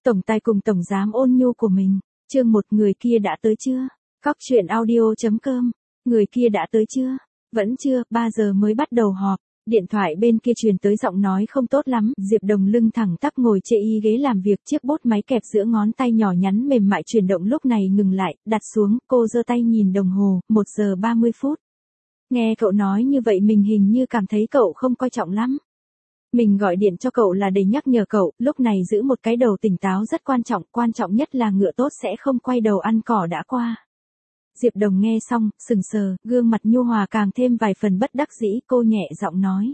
Tổng tài cùng tổng giám ôn nhu của mình. Chương 1, người kia đã tới chưa? Cóc truyện audio.com. Người kia đã tới chưa? Vẫn chưa, 3 giờ mới bắt đầu họp. Điện thoại bên kia truyền tới giọng nói không tốt lắm. Diệp Đồng lưng thẳng tắp ngồi chê y ghế làm việc, chiếc bốt máy kẹp giữa ngón tay nhỏ nhắn mềm mại chuyển động lúc này ngừng lại, đặt xuống, cô giơ tay nhìn đồng hồ, 1 giờ 30 phút. Nghe cậu nói như vậy mình hình như cảm thấy cậu không coi trọng lắm. Mình gọi điện cho cậu là để nhắc nhở cậu, lúc này giữ một cái đầu tỉnh táo rất quan trọng nhất là ngựa tốt sẽ không quay đầu ăn cỏ đã qua. Diệp Đồng nghe xong, sừng sờ, gương mặt nhu hòa càng thêm vài phần bất đắc dĩ, cô nhẹ giọng nói.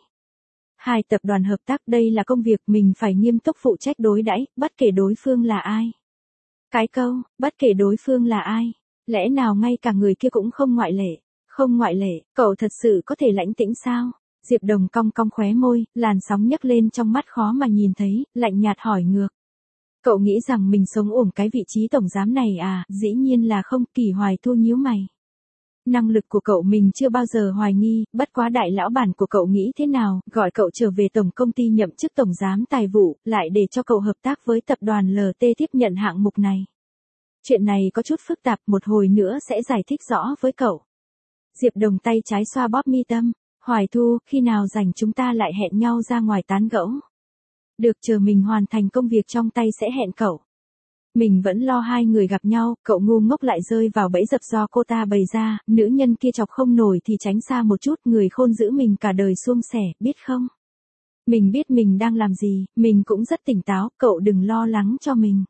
2 tập đoàn hợp tác đây là công việc mình phải nghiêm túc phụ trách đối đãi, bất kể đối phương là ai. Cái câu, bất kể đối phương là ai, lẽ nào ngay cả người kia cũng không ngoại lệ, không ngoại lệ, cậu thật sự có thể lãnh tĩnh sao? Diệp Đồng cong cong khóe môi, làn sóng nhấc lên trong mắt khó mà nhìn thấy, lạnh nhạt hỏi ngược. Cậu nghĩ rằng mình sống ổn cái vị trí tổng giám này à? Dĩ nhiên là không. Kỳ Hoài Thu nhíu mày. Năng lực của cậu mình chưa bao giờ hoài nghi, bất quá đại lão bản của cậu nghĩ thế nào, gọi cậu trở về tổng công ty nhậm chức tổng giám tài vụ, lại để cho cậu hợp tác với tập đoàn LT tiếp nhận hạng mục này. Chuyện này có chút phức tạp, một hồi nữa sẽ giải thích rõ với cậu. Diệp Đồng tay trái xoa bóp mi tâm. Hoài Thu, khi nào rảnh chúng ta lại hẹn nhau ra ngoài tán gẫu. Được, chờ mình hoàn thành công việc trong tay sẽ hẹn cậu. Mình vẫn lo hai người gặp nhau, cậu ngu ngốc lại rơi vào bẫy dập do cô ta bày ra, nữ nhân kia chọc không nổi thì tránh xa một chút, người khôn giữ mình cả đời suông sẻ, biết không? Mình biết mình đang làm gì, mình cũng rất tỉnh táo, cậu đừng lo lắng cho mình.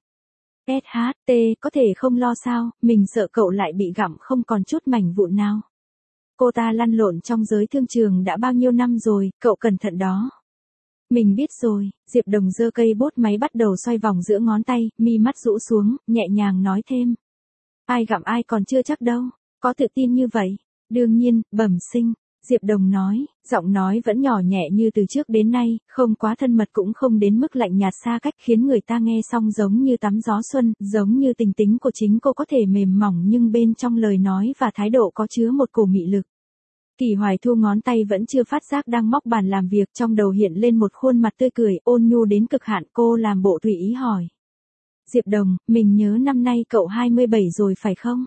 SHT, có thể không lo sao, mình sợ cậu lại bị gặm không còn chút mảnh vụn nào. Cô ta lăn lộn trong giới thương trường đã bao nhiêu năm rồi, cậu cẩn thận đó. Mình biết rồi. Diệp Đồng giơ cây bốt máy bắt đầu xoay vòng giữa ngón tay, mi mắt rũ xuống, nhẹ nhàng nói thêm. Ai gặm ai còn chưa chắc đâu, có tự tin như vậy. Đương nhiên, bẩm sinh. Diệp Đồng nói, giọng nói vẫn nhỏ nhẹ như từ trước đến nay, không quá thân mật cũng không đến mức lạnh nhạt xa cách khiến người ta nghe xong giống như tắm gió xuân, giống như tình tính của chính cô có thể mềm mỏng nhưng bên trong lời nói và thái độ có chứa một cổ mị lực. Kỳ Hoài Thu ngón tay vẫn chưa phát giác đang móc bàn làm việc, trong đầu hiện lên một khuôn mặt tươi cười, ôn nhu đến cực hạn, cô làm bộ tùy ý hỏi. Diệp Đồng, mình nhớ năm nay cậu 27 rồi phải không?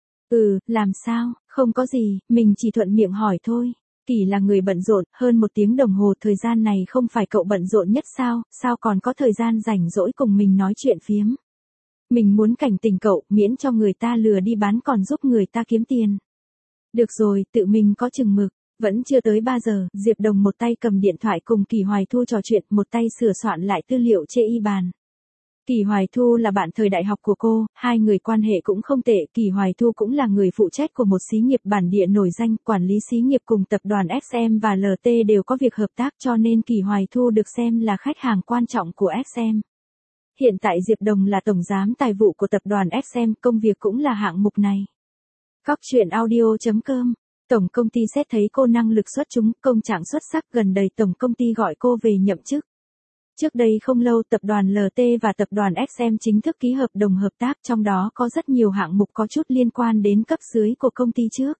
Làm sao, không có gì, mình chỉ thuận miệng hỏi thôi. Kỳ là người bận rộn, hơn 1 tiếng đồng hồ, thời gian này không phải cậu bận rộn nhất sao còn có thời gian rảnh rỗi cùng mình nói chuyện phiếm. Mình muốn cảnh tỉnh cậu, miễn cho người ta lừa đi bán còn giúp người ta kiếm tiền. Được rồi, tự mình có chừng mực. Vẫn chưa tới 3 giờ, Diệp Đồng một tay cầm điện thoại cùng Kỳ Hoài Thu trò chuyện, một tay sửa soạn lại tư liệu chê y bàn. Kỳ Hoài Thu là bạn thời đại học của cô, hai người quan hệ cũng không tệ, Kỳ Hoài Thu cũng là người phụ trách của một xí nghiệp bản địa nổi danh, quản lý xí nghiệp cùng tập đoàn XM và LT đều có việc hợp tác cho nên Kỳ Hoài Thu được xem là khách hàng quan trọng của XM. Hiện tại Diệp Đồng là tổng giám tài vụ của tập đoàn XM, công việc cũng là hạng mục này. Cóc truyện audio.com. Tổng công ty xét thấy cô năng lực xuất chúng, công trạng xuất sắc, gần đây tổng công ty gọi cô về nhậm chức. Trước đây không lâu tập đoàn LT và tập đoàn XM chính thức ký hợp đồng hợp tác, trong đó có rất nhiều hạng mục có chút liên quan đến cấp dưới của công ty trước.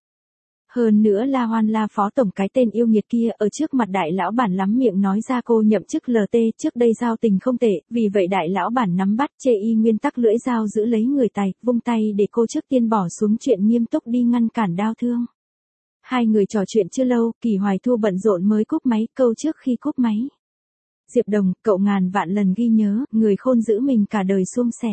Hơn nữa La Hoan La phó tổng cái tên yêu nghiệt kia ở trước mặt đại lão bản lắm miệng nói ra cô nhậm chức LT, trước đây giao tình không tệ, vì vậy đại lão bản nắm bắt chê y nguyên tắc lưỡi dao giữ lấy người tài, vung tay để cô trước tiên bỏ xuống chuyện nghiêm túc đi ngăn cản đau thương. Hai người trò chuyện chưa lâu, Kỳ Hoài Thu bận rộn mới cúp máy, câu trước khi cúp máy. Diệp Đồng, cậu ngàn vạn lần ghi nhớ, người khôn giữ mình cả đời suông sẻ.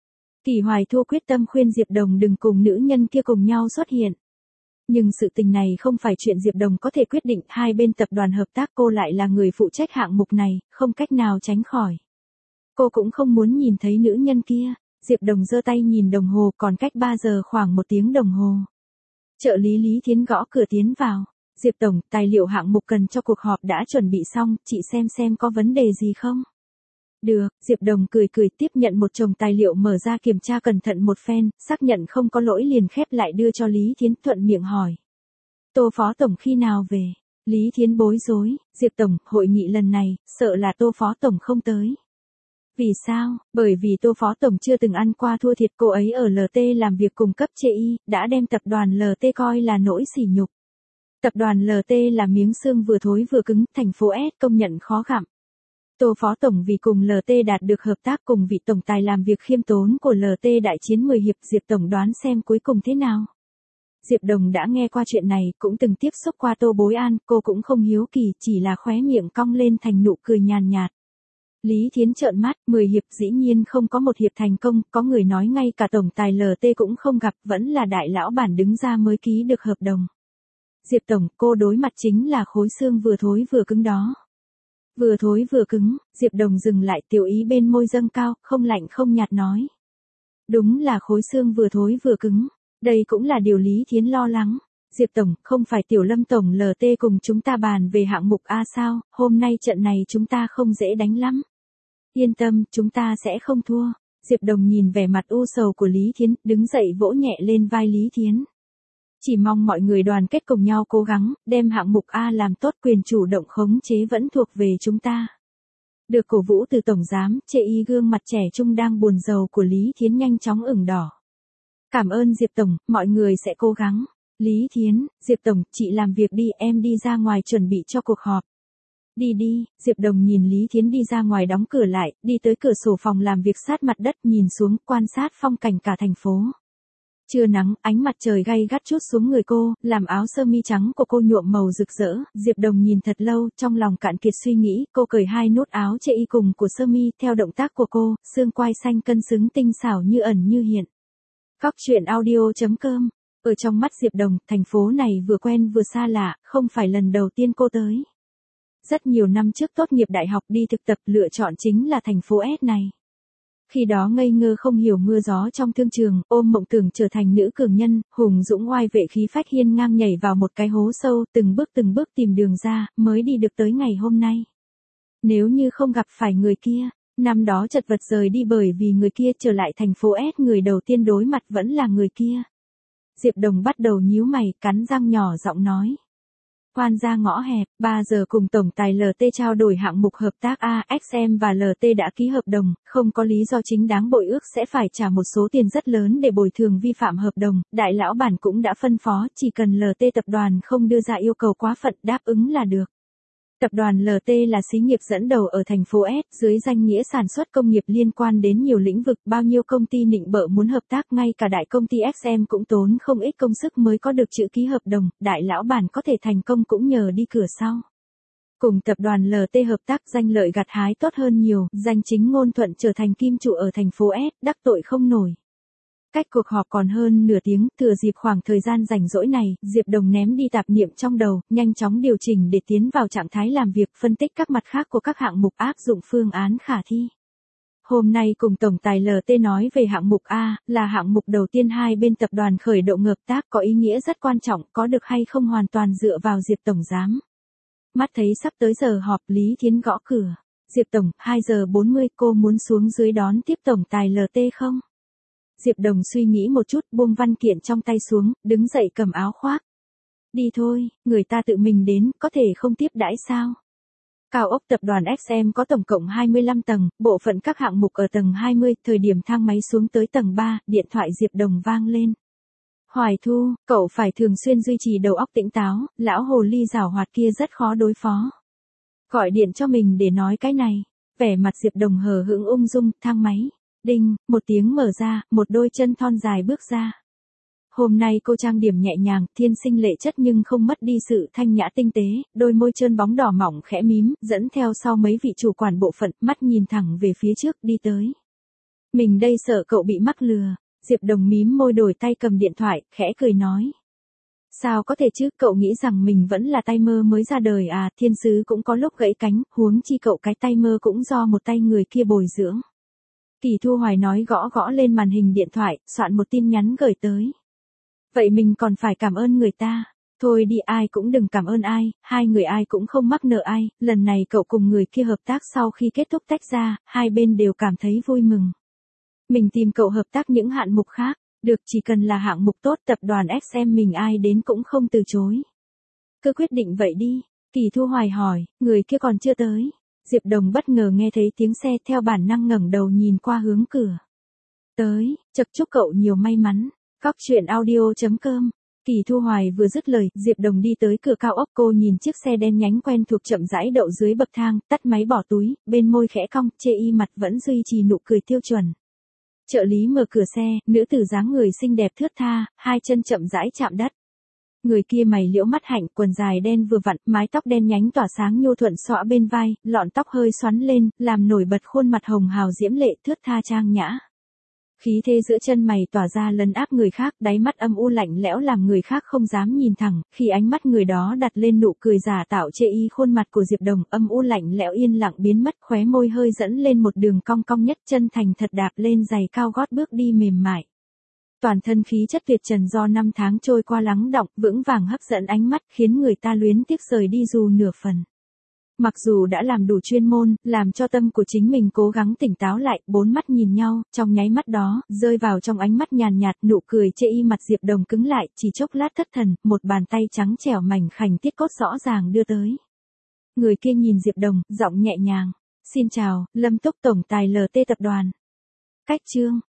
Kỳ Hoài Thu quyết tâm khuyên Diệp Đồng đừng cùng nữ nhân kia cùng nhau xuất hiện. Nhưng sự tình này không phải chuyện Diệp Đồng có thể quyết định, hai bên tập đoàn hợp tác cô lại là người phụ trách hạng mục này, không cách nào tránh khỏi. Cô cũng không muốn nhìn thấy nữ nhân kia. Diệp Đồng giơ tay nhìn đồng hồ, còn cách 3 giờ khoảng 1 tiếng đồng hồ. Trợ lý Lý Thiến gõ cửa tiến vào. Diệp Tổng, tài liệu hạng mục cần cho cuộc họp đã chuẩn bị xong, chị xem có vấn đề gì không? Được, Diệp Đồng cười tiếp nhận một chồng tài liệu mở ra kiểm tra cẩn thận một phen, xác nhận không có lỗi liền khép lại đưa cho Lý Thiến, thuận miệng hỏi. Tô Phó Tổng khi nào về? Lý Thiến bối rối, Diệp Tổng, hội nghị lần này, sợ là Tô Phó Tổng không tới. Vì sao? Bởi vì Tô Phó Tổng chưa từng ăn qua thua thiệt, cô ấy ở LT làm việc cùng cấp chê y, đã đem tập đoàn LT coi là nỗi sỉ nhục. Tập đoàn LT là miếng xương vừa thối vừa cứng, thành phố S công nhận khó gặm. Tô Phó Tổng vì cùng LT đạt được hợp tác cùng vị tổng tài làm việc khiêm tốn của LT đại chiến 10 hiệp, Diệp Tổng đoán xem cuối cùng thế nào. Diệp Đồng đã nghe qua chuyện này, cũng từng tiếp xúc qua Tô Bối An, cô cũng không hiếu kỳ, chỉ là khóe miệng cong lên thành nụ cười nhàn nhạt. Lý Thiến trợn mắt, 10 hiệp dĩ nhiên không có một hiệp thành công, có người nói ngay cả tổng tài LT cũng không gặp, vẫn là đại lão bản đứng ra mới ký được hợp đồng. Diệp Tổng, cô đối mặt chính là khối xương vừa thối vừa cứng đó. Vừa thối vừa cứng, Diệp Đồng dừng lại, tiểu ý bên môi dâng cao, không lạnh không nhạt nói. Đúng là khối xương vừa thối vừa cứng, đây cũng là điều Lý Thiến lo lắng. Diệp Tổng, không phải Tiểu Lâm Tổng LT cùng chúng ta bàn về hạng mục A sao, hôm nay trận này chúng ta không dễ đánh lắm. Yên tâm, chúng ta sẽ không thua. Diệp Đồng nhìn vẻ mặt u sầu của Lý Thiến, đứng dậy vỗ nhẹ lên vai Lý Thiến. Chỉ mong mọi người đoàn kết cùng nhau cố gắng, đem hạng mục A làm tốt, quyền chủ động khống chế vẫn thuộc về chúng ta. Được cổ vũ từ Tổng Giám, chê y gương mặt trẻ trung đang buồn rầu của Lý Thiến nhanh chóng ửng đỏ. Cảm ơn Diệp Tổng, mọi người sẽ cố gắng. Lý Thiến, Diệp Tổng, chị làm việc đi, em đi ra ngoài chuẩn bị cho cuộc họp. Đi đi, Diệp Đồng nhìn Lý Thiến đi ra ngoài đóng cửa lại, đi tới cửa sổ phòng làm việc sát mặt đất nhìn xuống, quan sát phong cảnh cả thành phố. Trưa nắng, ánh mặt trời gay gắt trút xuống người cô, làm áo sơ mi trắng của cô nhuộm màu rực rỡ, Diệp Đồng nhìn thật lâu, trong lòng cạn kiệt suy nghĩ, cô cởi hai nút áo chệ y cùng của sơ mi, theo động tác của cô, xương quai xanh cân xứng tinh xảo như ẩn như hiện. Góc truyện audio.com. Ở trong mắt Diệp Đồng, thành phố này vừa quen vừa xa lạ, không phải lần đầu tiên cô tới. Rất nhiều năm trước tốt nghiệp đại học đi thực tập, lựa chọn chính là thành phố S này. Khi đó ngây ngơ không hiểu mưa gió trong thương trường, ôm mộng tưởng trở thành nữ cường nhân, hùng dũng oai vệ khí phách hiên ngang nhảy vào một cái hố sâu, từng bước tìm đường ra, mới đi được tới ngày hôm nay. Nếu như không gặp phải người kia, năm đó chật vật rời đi bởi vì người kia, trở lại thành phố S, người đầu tiên đối mặt vẫn là người kia. Diệp Đồng bắt đầu nhíu mày, cắn răng nhỏ giọng nói. Quan ra ngõ hẹp, 3 giờ cùng tổng tài LT trao đổi hạng mục hợp tác AXM và LT đã ký hợp đồng, không có lý do chính đáng bội ước sẽ phải trả một số tiền rất lớn để bồi thường vi phạm hợp đồng, đại lão bản cũng đã phân phó, chỉ cần LT tập đoàn không đưa ra yêu cầu quá phận, đáp ứng là được. Tập đoàn LT là xí nghiệp dẫn đầu ở thành phố S, dưới danh nghĩa sản xuất công nghiệp liên quan đến nhiều lĩnh vực, bao nhiêu công ty nịnh bợ muốn hợp tác, ngay cả đại công ty XM cũng tốn không ít công sức mới có được chữ ký hợp đồng, đại lão bản có thể thành công cũng nhờ đi cửa sau. Cùng tập đoàn LT hợp tác, danh lợi gặt hái tốt hơn nhiều, danh chính ngôn thuận trở thành kim trụ ở thành phố S, đắc tội không nổi. Cách cuộc họp còn hơn nửa tiếng, thừa dịp khoảng thời gian rảnh rỗi này, Diệp Đồng ném đi tạp niệm trong đầu, nhanh chóng điều chỉnh để tiến vào trạng thái làm việc, phân tích các mặt khác của các hạng mục, áp dụng phương án khả thi. Hôm nay cùng tổng tài LT nói về hạng mục A, là hạng mục đầu tiên hai bên tập đoàn khởi động hợp tác, có ý nghĩa rất quan trọng, có được hay không hoàn toàn dựa vào Diệp Tổng Giám. Mắt thấy sắp tới giờ họp, Lý Thiến gõ cửa. Diệp Tổng, 2 giờ 40, cô muốn xuống dưới đón tiếp tổng tài LT không? Diệp Đồng suy nghĩ một chút, buông văn kiện trong tay xuống, đứng dậy cầm áo khoác. Đi thôi, người ta tự mình đến, có thể không tiếp đãi sao? Cao ốc tập đoàn XM có tổng cộng 25 tầng, bộ phận các hạng mục ở tầng 20, thời điểm thang máy xuống tới tầng 3, điện thoại Diệp Đồng vang lên. Hoài Thu, cậu phải thường xuyên duy trì đầu óc tỉnh táo, lão hồ ly giảo hoạt kia rất khó đối phó. Gọi điện cho mình để nói cái này. Vẻ mặt Diệp Đồng hờ hững ung dung, thang máy. Đinh, một tiếng mở ra, một đôi chân thon dài bước ra. Hôm nay cô trang điểm nhẹ nhàng, thiên sinh lệ chất nhưng không mất đi sự thanh nhã tinh tế, đôi môi trơn bóng đỏ mỏng khẽ mím, dẫn theo sau mấy vị chủ quản bộ phận, mắt nhìn thẳng về phía trước, đi tới. Mình đây sợ cậu bị mắc lừa. Diệp Đồng mím môi, đổi tay cầm điện thoại, khẽ cười nói. Sao có thể chứ, cậu nghĩ rằng mình vẫn là tay mơ mới ra đời à, thiên sứ cũng có lúc gãy cánh, huống chi cậu cái tay mơ cũng do một tay người kia bồi dưỡng. Kỳ Thu Hoài nói, gõ gõ lên màn hình điện thoại, soạn một tin nhắn gửi tới. Vậy mình còn phải cảm ơn người ta. Thôi đi, ai cũng đừng cảm ơn ai, hai người ai cũng không mắc nợ ai, lần này cậu cùng người kia hợp tác, sau khi kết thúc tách ra, hai bên đều cảm thấy vui mừng. Mình tìm cậu hợp tác những hạng mục khác, được, chỉ cần là hạng mục tốt, tập đoàn XM mình ai đến cũng không từ chối. Cứ quyết định vậy đi. Kỳ Thu Hoài hỏi, người kia còn chưa tới. Diệp Đồng bất ngờ nghe thấy tiếng xe, theo bản năng ngẩng đầu nhìn qua hướng cửa. Tới, chúc cậu nhiều may mắn. Góc truyện audio.com Kỳ Thu Hoài vừa dứt lời, Diệp Đồng đi tới cửa cao ốc, cô nhìn chiếc xe đen nhánh quen thuộc chậm rãi đậu dưới bậc thang, tắt máy bỏ túi, bên môi khẽ cong, chê y mặt vẫn duy trì nụ cười tiêu chuẩn. Trợ lý mở cửa xe, nữ tử dáng người xinh đẹp thướt tha, hai chân chậm rãi chạm đất. Người kia mày liễu mắt hạnh, quần dài đen vừa vặn, mái tóc đen nhánh tỏa sáng nhu thuận xõa bên vai, lọn tóc hơi xoắn lên, làm nổi bật khuôn mặt hồng hào diễm lệ thướt tha trang nhã. Khí thế giữa chân mày tỏa ra lấn áp người khác, đáy mắt âm u lạnh lẽo làm người khác không dám nhìn thẳng, khi ánh mắt người đó đặt lên nụ cười giả tạo chê y khuôn mặt của Diệp Đồng, âm u lạnh lẽo yên lặng biến mất, khóe môi hơi dẫn lên một đường cong cong nhất, chân thành thật đạp lên giày cao gót bước đi mềm mại. Toàn thân khí chất tuyệt trần do năm tháng trôi qua lắng đọng, vững vàng hấp dẫn ánh mắt, khiến người ta luyến tiếc rời đi dù nửa phần. Mặc dù đã làm đủ chuyên môn, làm cho tâm của chính mình cố gắng tỉnh táo lại, bốn mắt nhìn nhau, trong nháy mắt đó, rơi vào trong ánh mắt nhàn nhạt, nụ cười chê y mặt Diệp Đồng cứng lại, chỉ chốc lát thất thần, một bàn tay trắng trẻo mảnh khảnh tiết cốt rõ ràng đưa tới. Người kia nhìn Diệp Đồng, giọng nhẹ nhàng, xin chào, Lâm Túc tổng tài LT tập đoàn. Cách chương.